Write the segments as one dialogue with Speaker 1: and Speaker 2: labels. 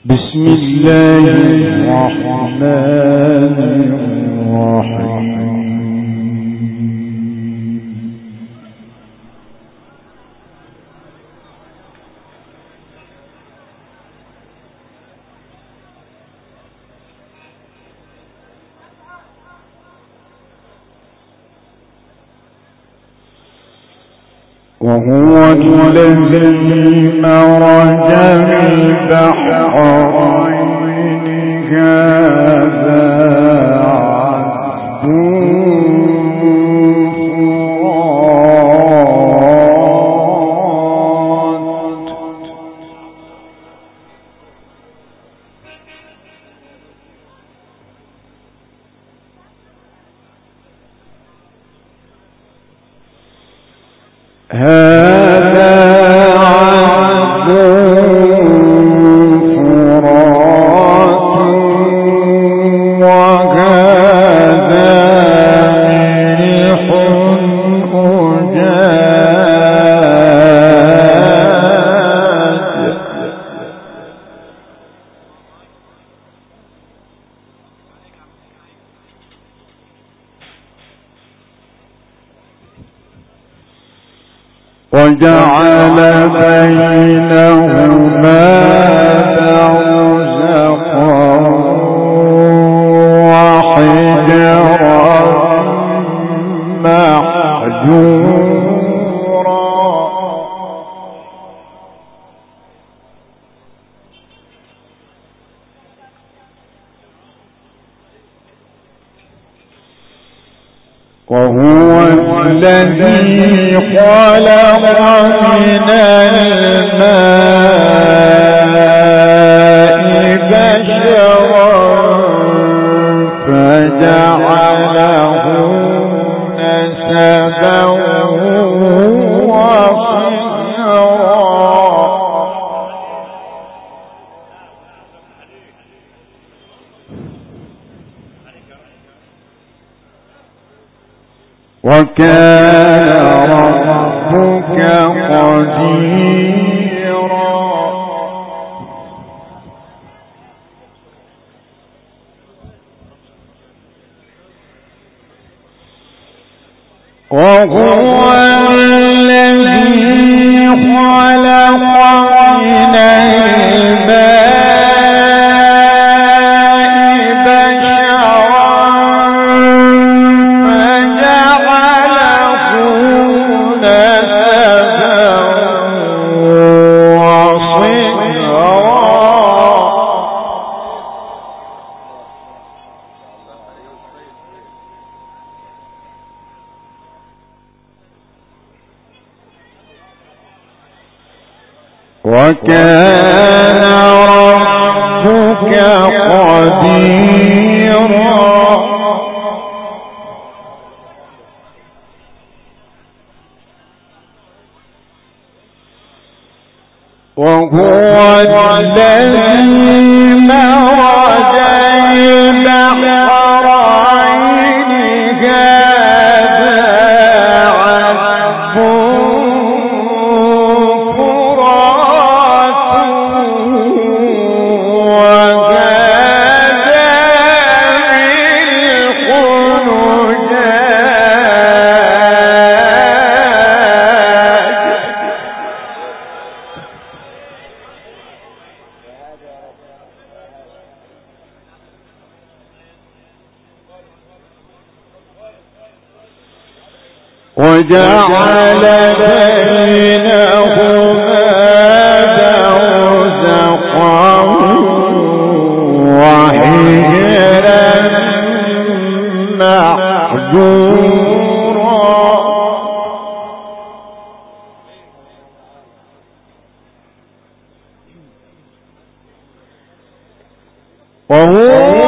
Speaker 1: بسم الله الرحمن الرحيم. وهو الذي مرج البحرين هذا عذب وجعل بينهما برزخا وحجرا محجورا وهو الذي خلق من الماء بشرا فجعله نسبا وصهرا وكان ربك قديرا وهو الذي خلق من وكان ربك قديرا وهو الذي مرج البحرين هذا عذب وجعل بينهما برزخا وحجرا محجورا وهو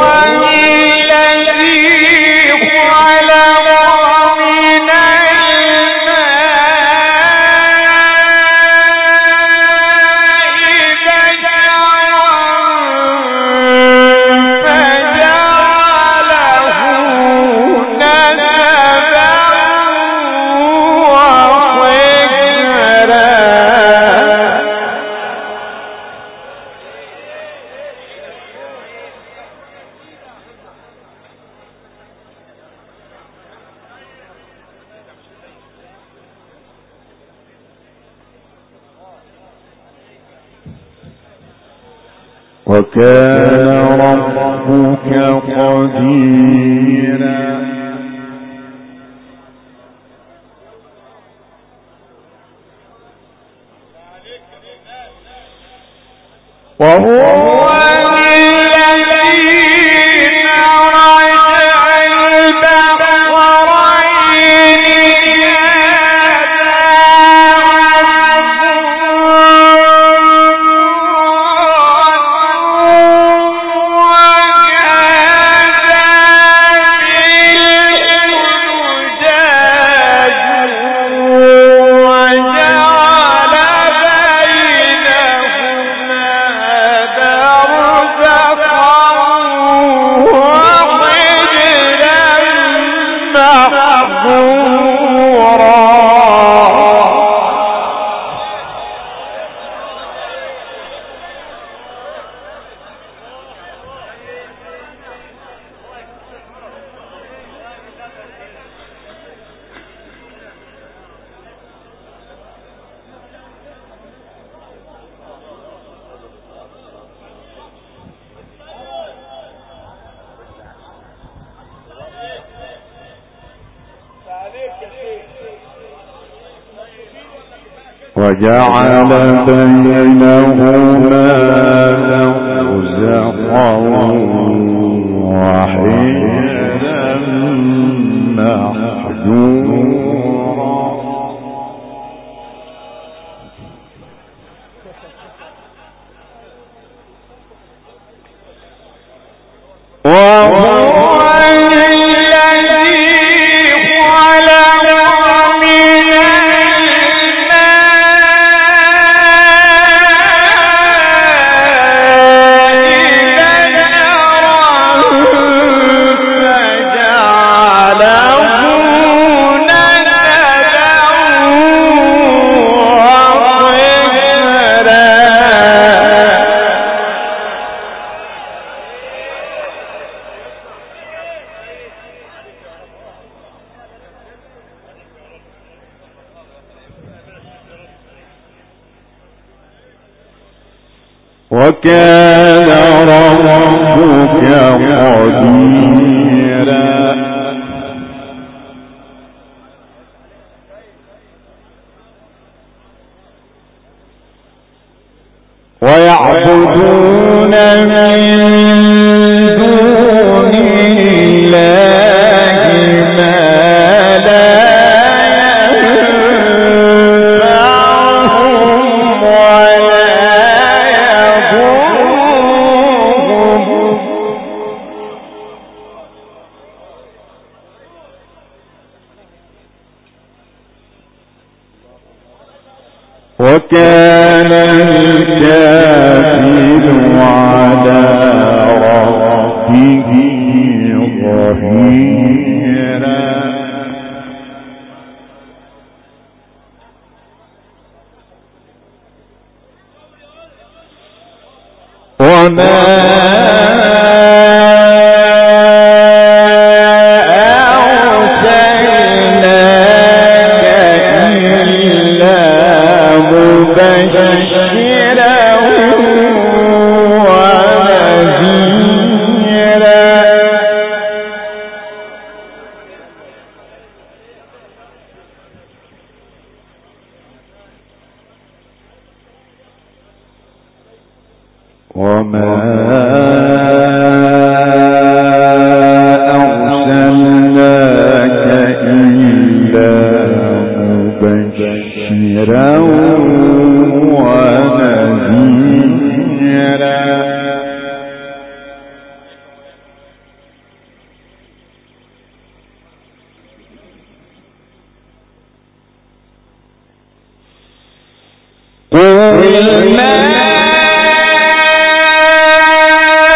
Speaker 1: وكان ربك قديرا. وهو وجعل بينهما برزخا وحجرا محجورا. وكان ربك قديرا. ويعبدون من دون الله ما لا ينفعهم ولا وكان الكافر على ربه ظهيرا. وما أرسلناك إلا مبشرا ونذيرا. قل ما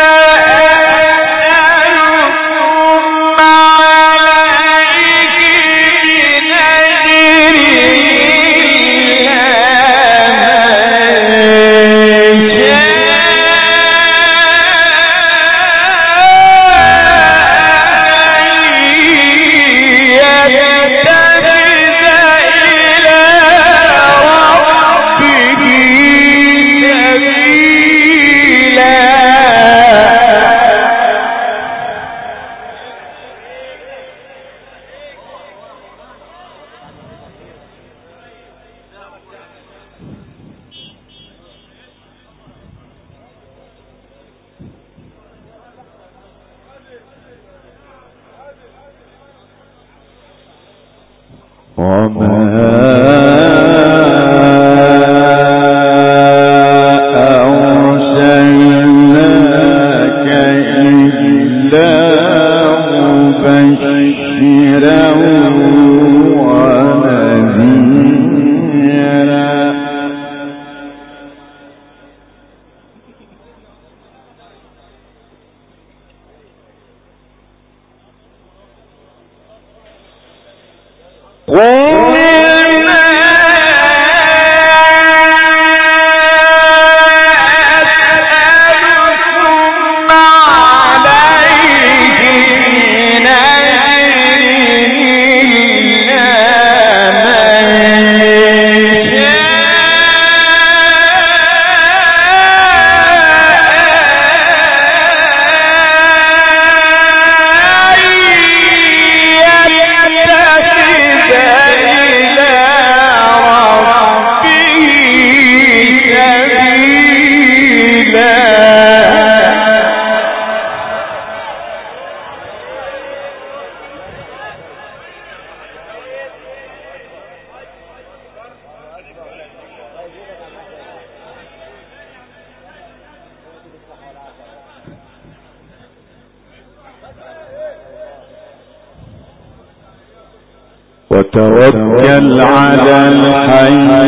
Speaker 1: وتوكل على الحي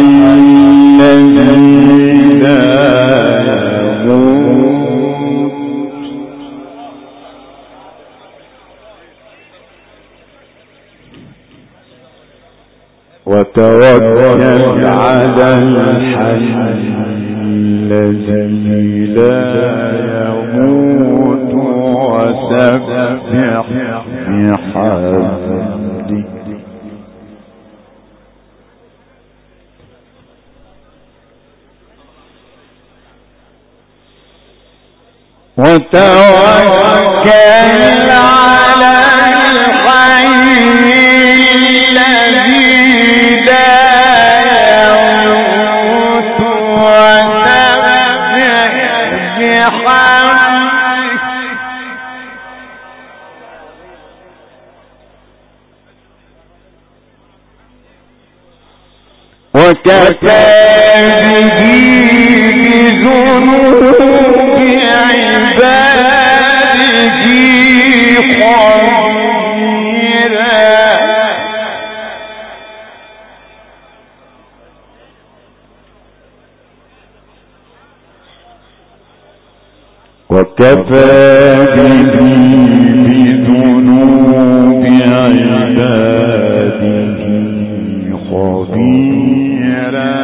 Speaker 1: الذي لا يموت وتوكل على الحي الذي لا يموت وسبح بحمده وتوكل على الحي الذي لا يموت وسبح بحمده وكفى به بذنوب عباده خبيرا وكفى به بذنوب عباده خبيرا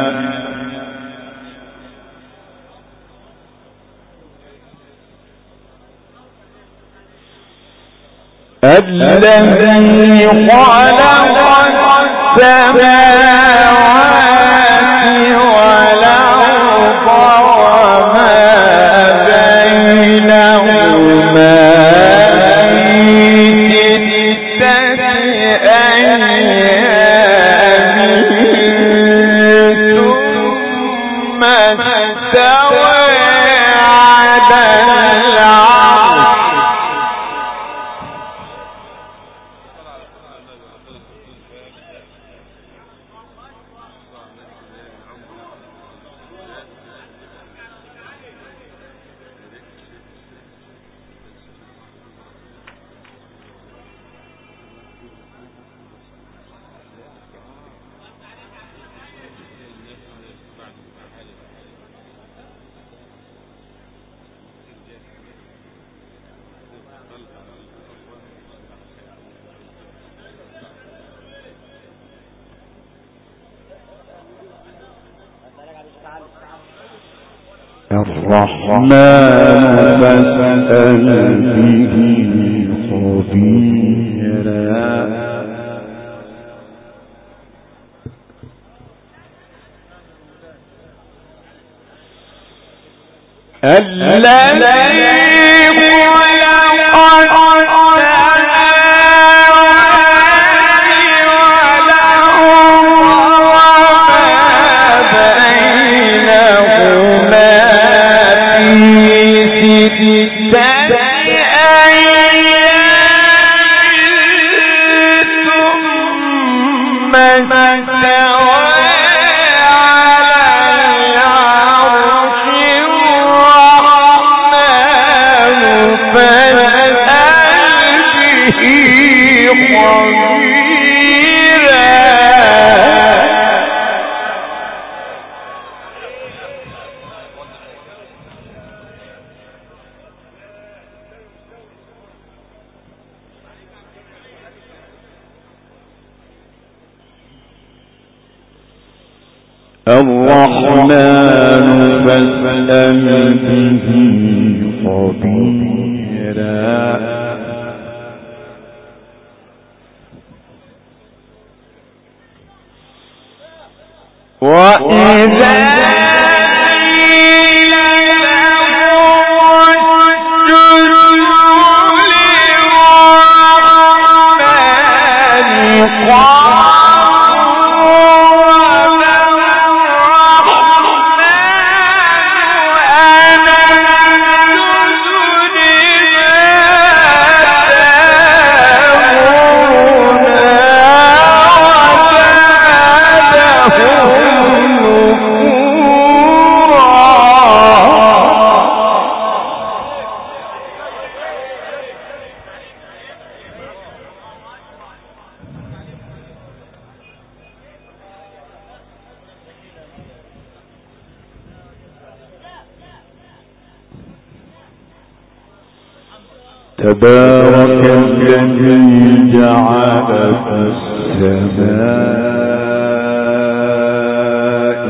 Speaker 1: الذي خلق السماوات والأرض وما بينهما في ستة أيام ثم استوى على العرش الرحمن فاسأل به خبيرا الذي الرحمن فاسأل به خبيرا وإذا تبارك الذي جعل في السماء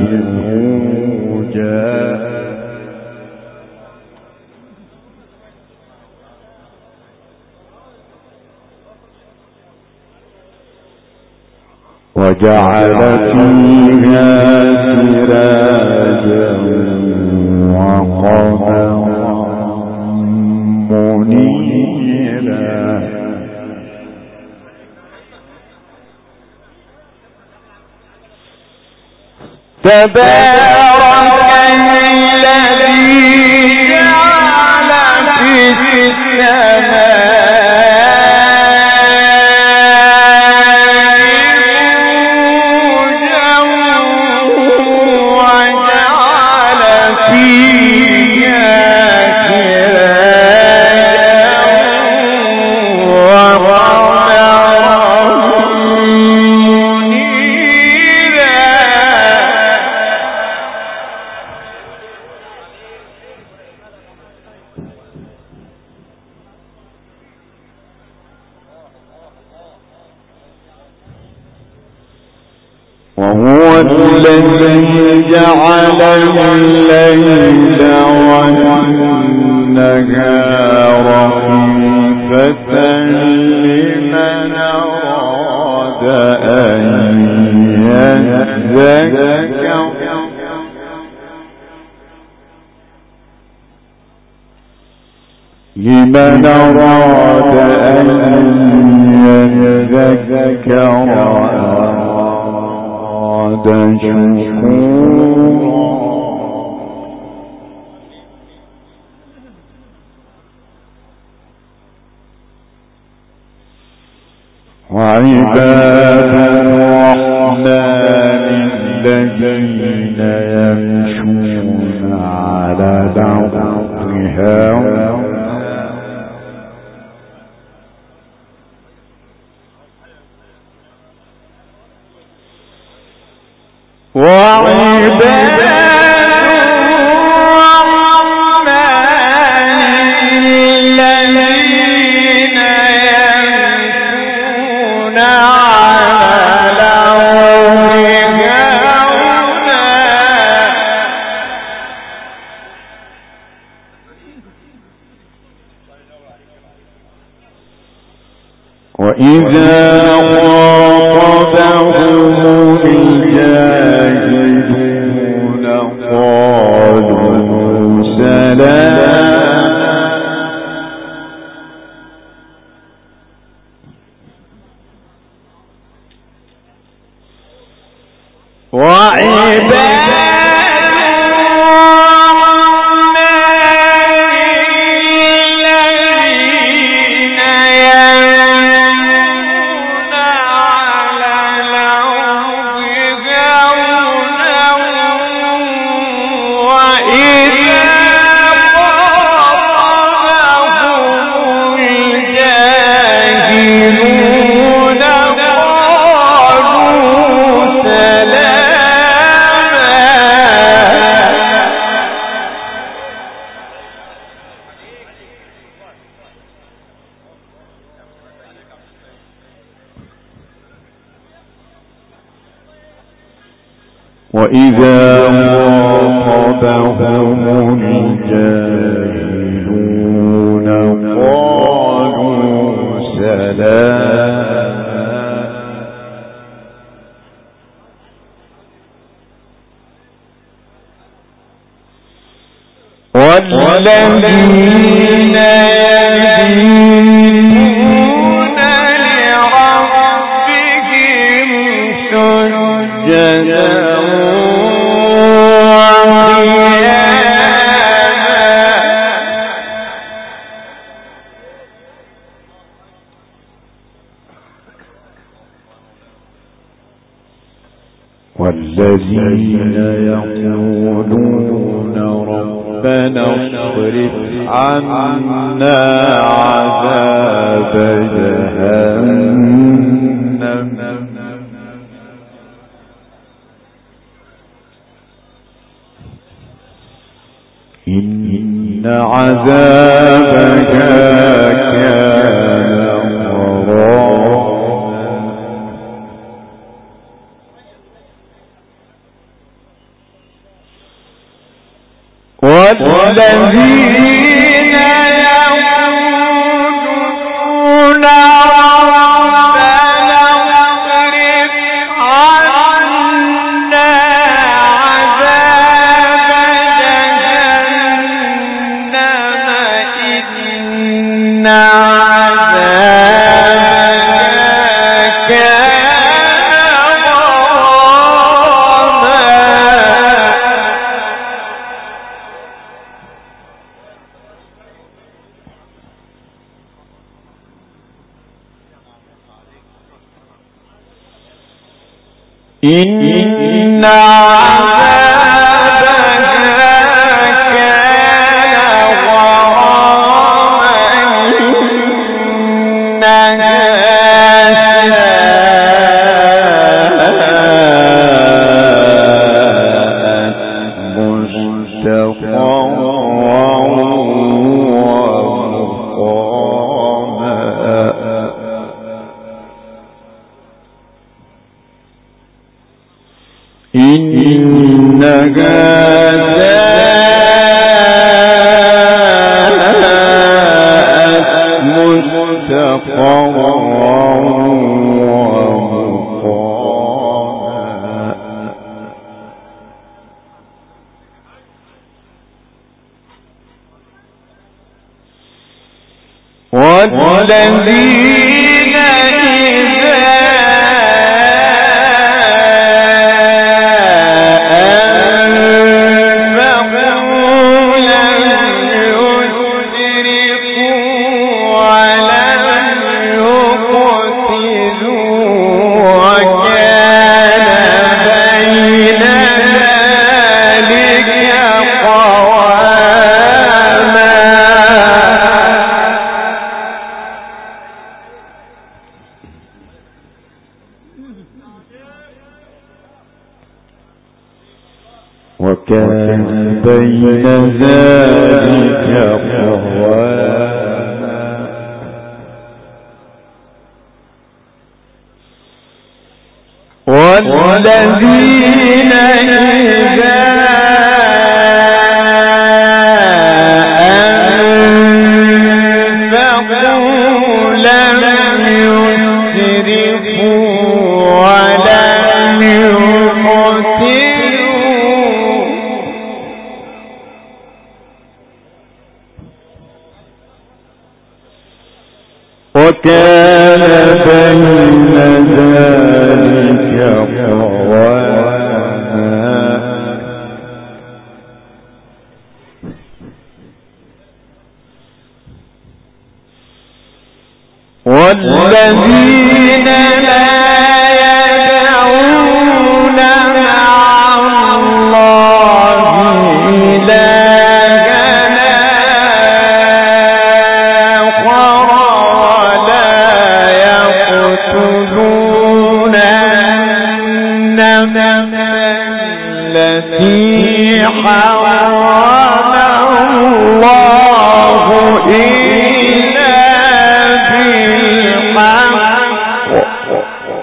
Speaker 1: بروجا وجعل فيها سراجا وقمرا منيرا تبارك الذي جعل في وهو الذي جعل الليل والنهار خلفة لمن أراد أن يذكر وعباد الرحمن الذين يمشون على الأرض وعباد وإذا خاطبهم الجاهلون قالوا سلاما وعباد وإذا وإذا خاطبهم الجاهلون قالوا سلاما والذين يبيتون لربهم سجدا والذين يقولون ربنا اصرف عنا عذاب جهنم إن عذابها كان غراما والذين يقولون ربنا اصرف عنا عذاب جهنم إن عذابها كان غراما إن عذابها كان غراما إنها ساءت مستقرا ومقاما إنها ساءت مستقرا ومقاما والذين وكان بين ذلك قواما والذين إذا أنفقوا لم يسرفوا ولم يقتروا وكان بين ذلك قواما والذين لا يدعون مع الله إلهًا آخر ولا يقتلون النفس التي حرم الله إلا بالحق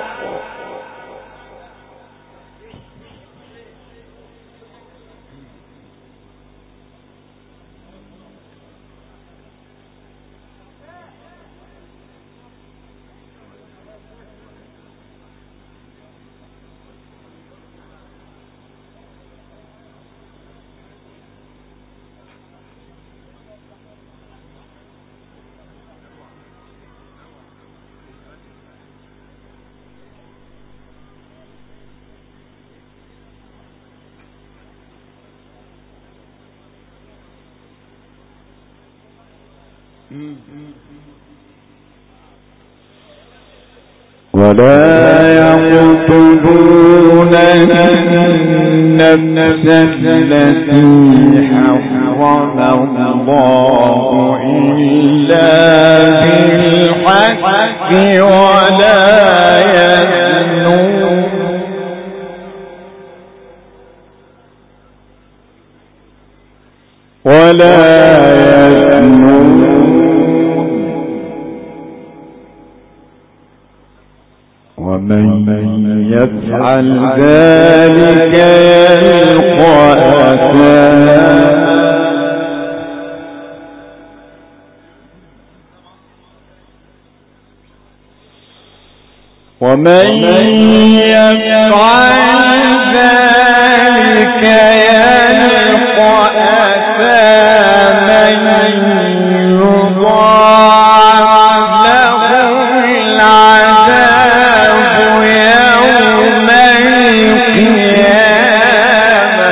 Speaker 1: ولا يقتلون النفس التي حرم الله إلا بالحق ولا يزنون ومن يفعل ذلك يلقى أثاما ومن يفعل ذلك يلقى أثاما يضاعف له العذاب يوم القيامة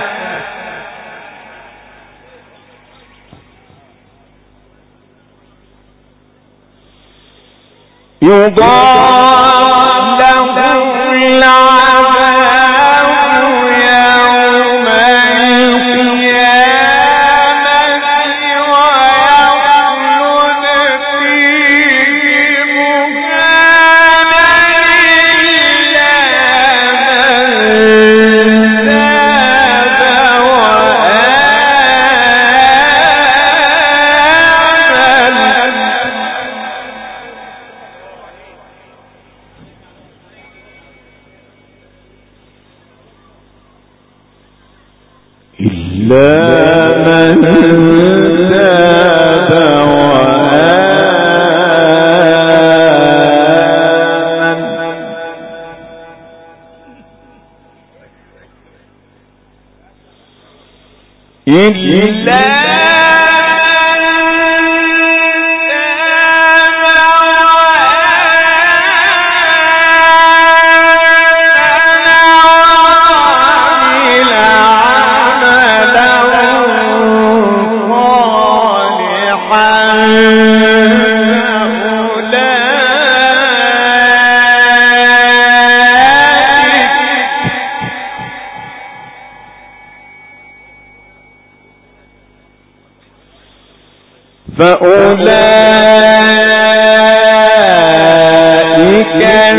Speaker 1: فأولئك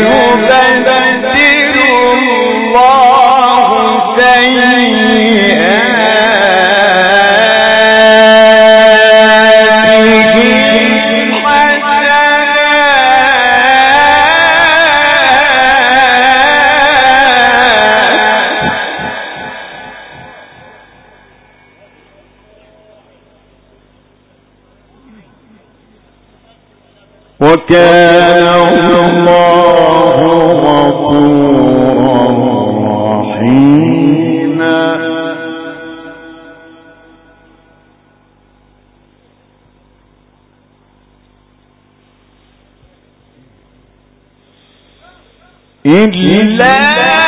Speaker 1: يبدل الله سيئاتهم وكان الله غفورا رحيما إلا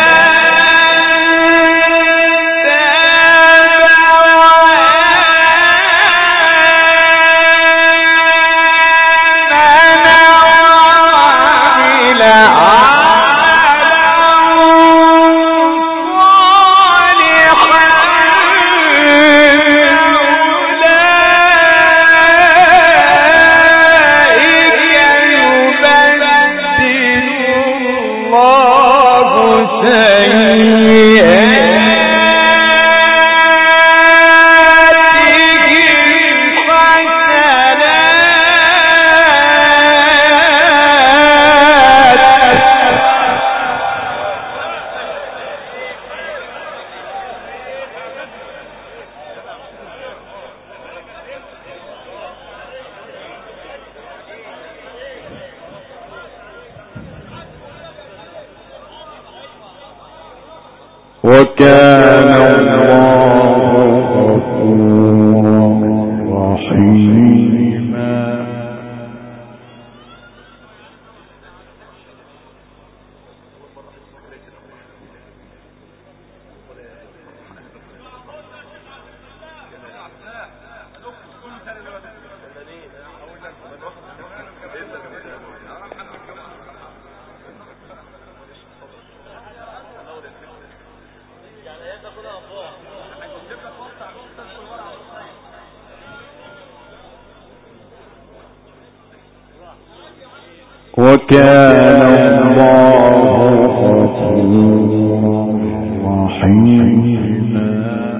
Speaker 1: وكان الله غفورا رحيما وكان الله غفورا رحيما.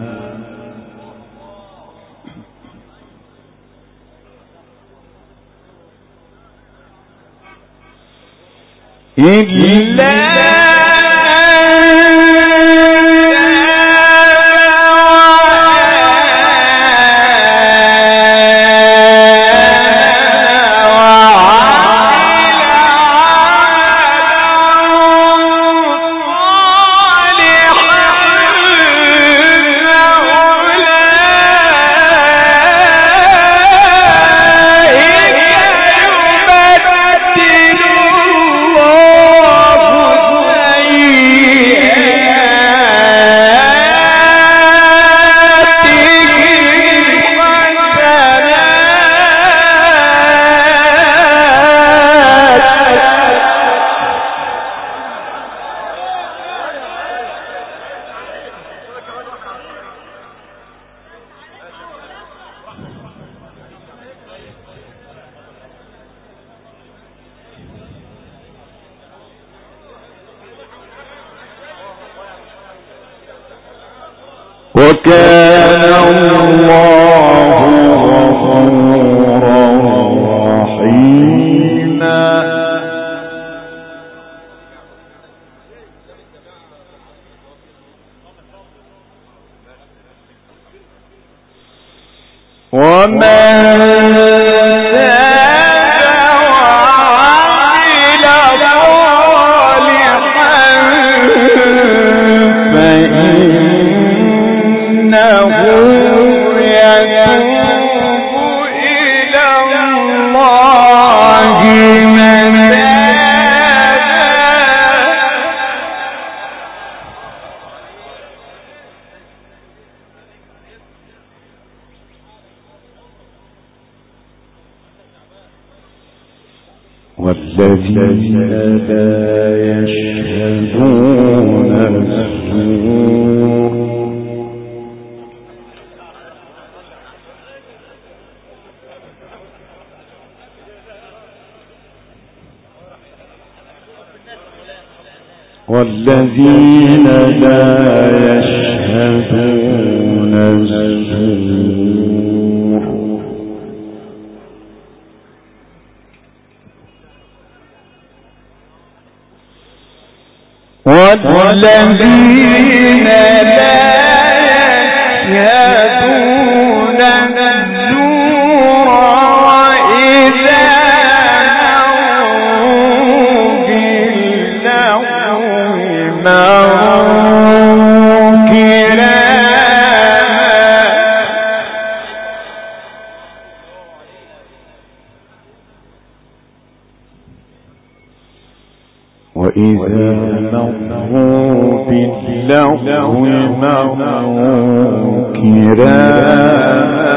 Speaker 1: إلا وكان الله غفورا رحيما. والذين لا يشهدون الزور والذين لا يشهدون الزور والذين لا يشهدون الزور وإذا مروا باللغو مروا كراما وإذا مروا باللغو مروا كراما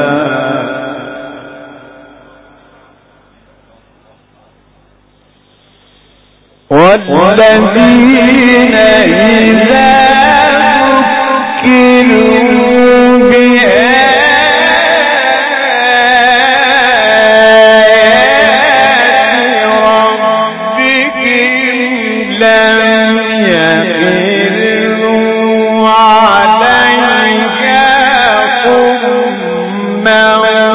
Speaker 1: والذين إذا ذكروا بآيات ربهم لم يخروا عليها صما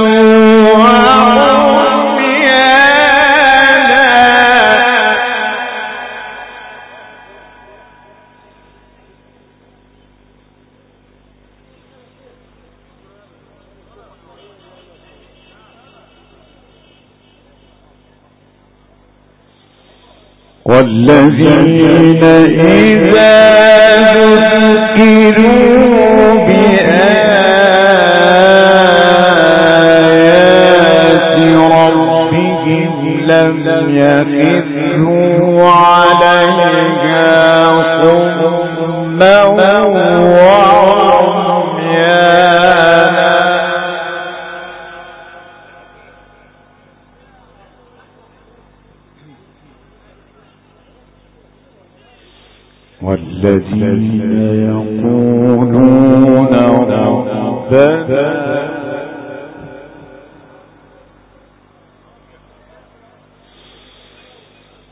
Speaker 1: والذين إذا ذكروا بآيات ربهم لم يخروا عليها صما وعميانا والذين يقولون ربنا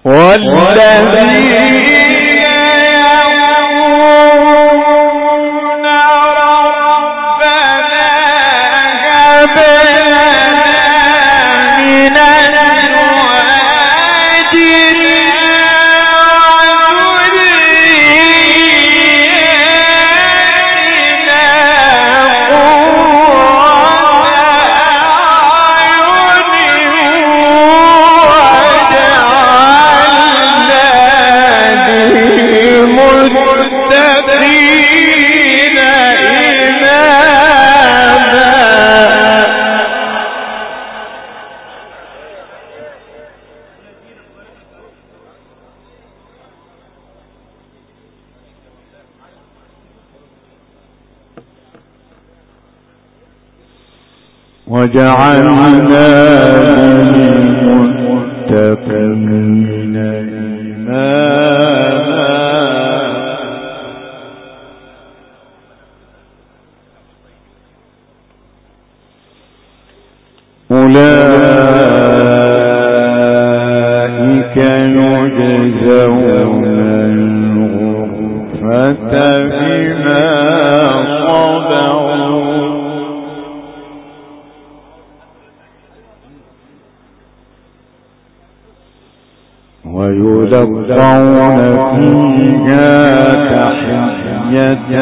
Speaker 1: وجعلنا للمتقين إماما أولئك يجزون الغرفة بما صبروا ويلقون فيها تحية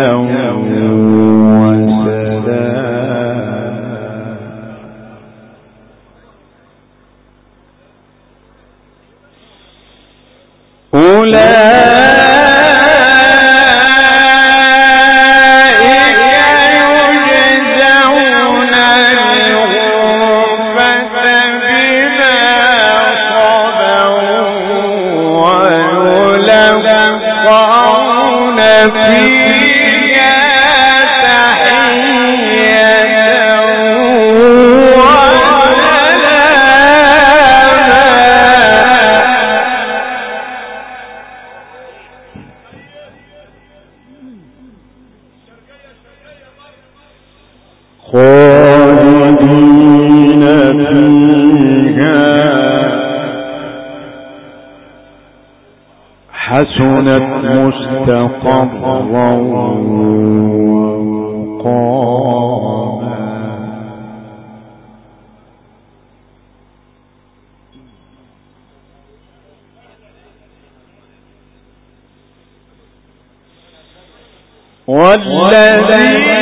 Speaker 1: وسلام خالدين فيها حسنت مستقرا ومقاما والذين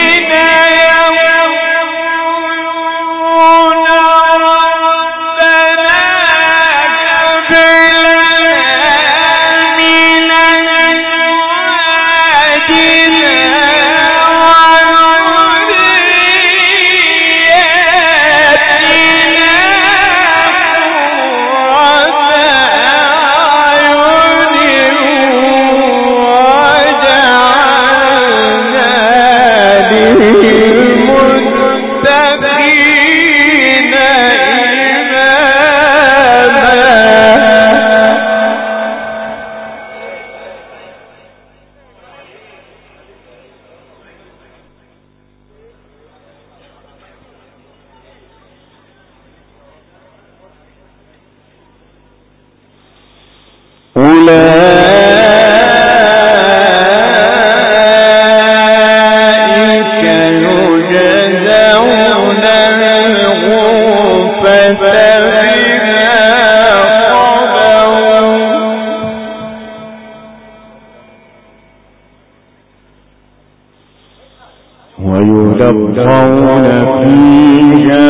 Speaker 1: ويلقون فيها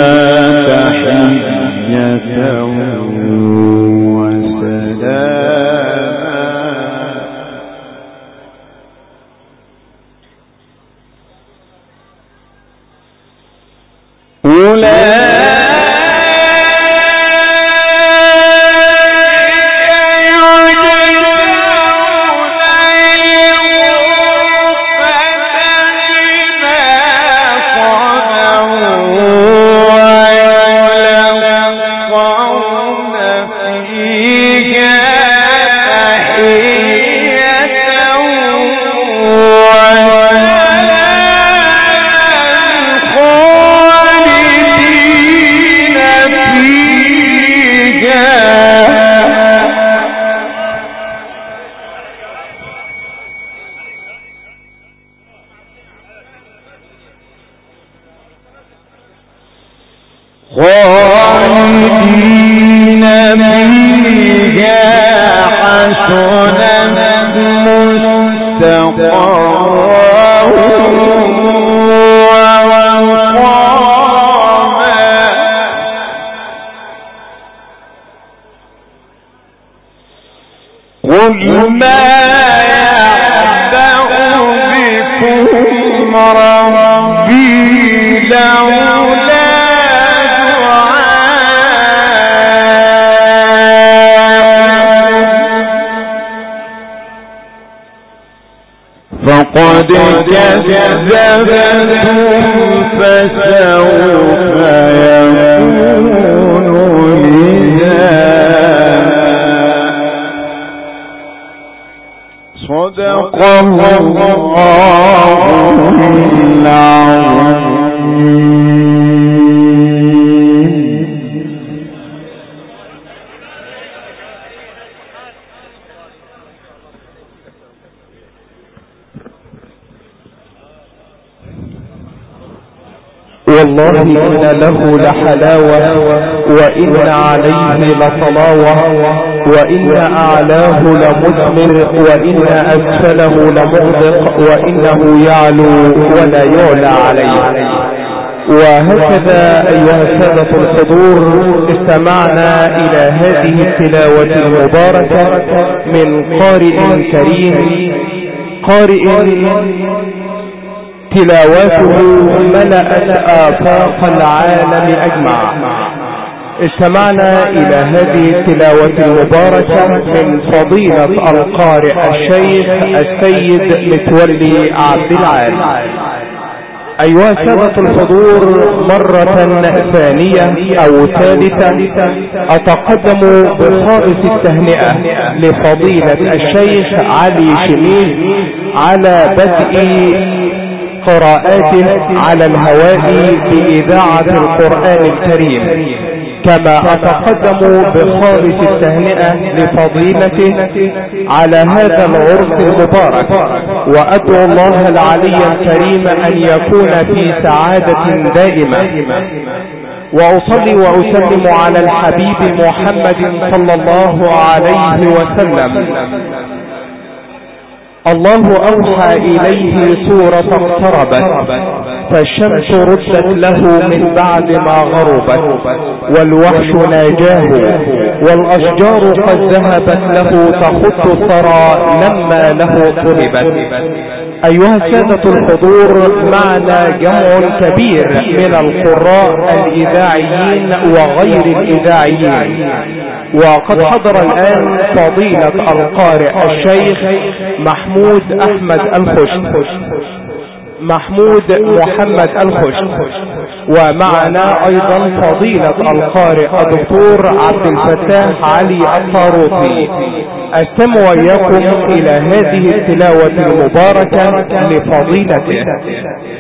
Speaker 1: تحية وسلاما خالدين فيها حسنت مستقرا ومقاما. قل ما يعبأ بكم ربي لولا فقد كذبتم فسوف يكون لزاما. صدق الله العظيم.
Speaker 2: والله إن له لحلاوة وإن عليه لطلاوة وإن أعلاه لمثمر وإن أسفله لمغدق وإنه يعلو ولا يعلى عليه. وهكذا أيها السادة الحضور استمعنا إلى هذه التلاوة المباركة من قارئ كريم، قارئ تلاواته ملأت آفاق العالم أجمع. استمعنا إلى هذه التلاوة المباركة من فضيلة القارئ الشيخ السيد متولي عبد العال. أيها السادة الحضور، مرة ثانية أو ثالثة أتقدم بخالص التهنئة لفضيلة الشيخ علي شميل على بدء قراءاته على الهواء بإذاعة القرآن الكريم، كما أتقدم بخالص التهنئة لفضيلته على هذا العرس المبارك، وأدعو الله العلي الكريم أن يكون في سعادة دائمة. وأصلي وأسلم على الحبيب محمد صلى الله عليه وسلم. الله أوحى إليه سورة اقتربت، فالشمس ردت له من بعد ما غربت، والوحش ناجاه، والأشجار قد ذهبت له تخط الثرى لما له طلبت. أيها السادة الحضور، معنا جمع كبير من القراء الإذاعيين وغير الإذاعيين، وقد حضر الآن فضيلة القارئ الشيخ محمود أحمد الخشن، محمود محمد الخشن، ومعنا أيضا فضيلة القارئ الدكتور عبد الفتاح علي الطاروطي. أستمع وإياكم إلى هذه التلاوة المباركة لفضيلته.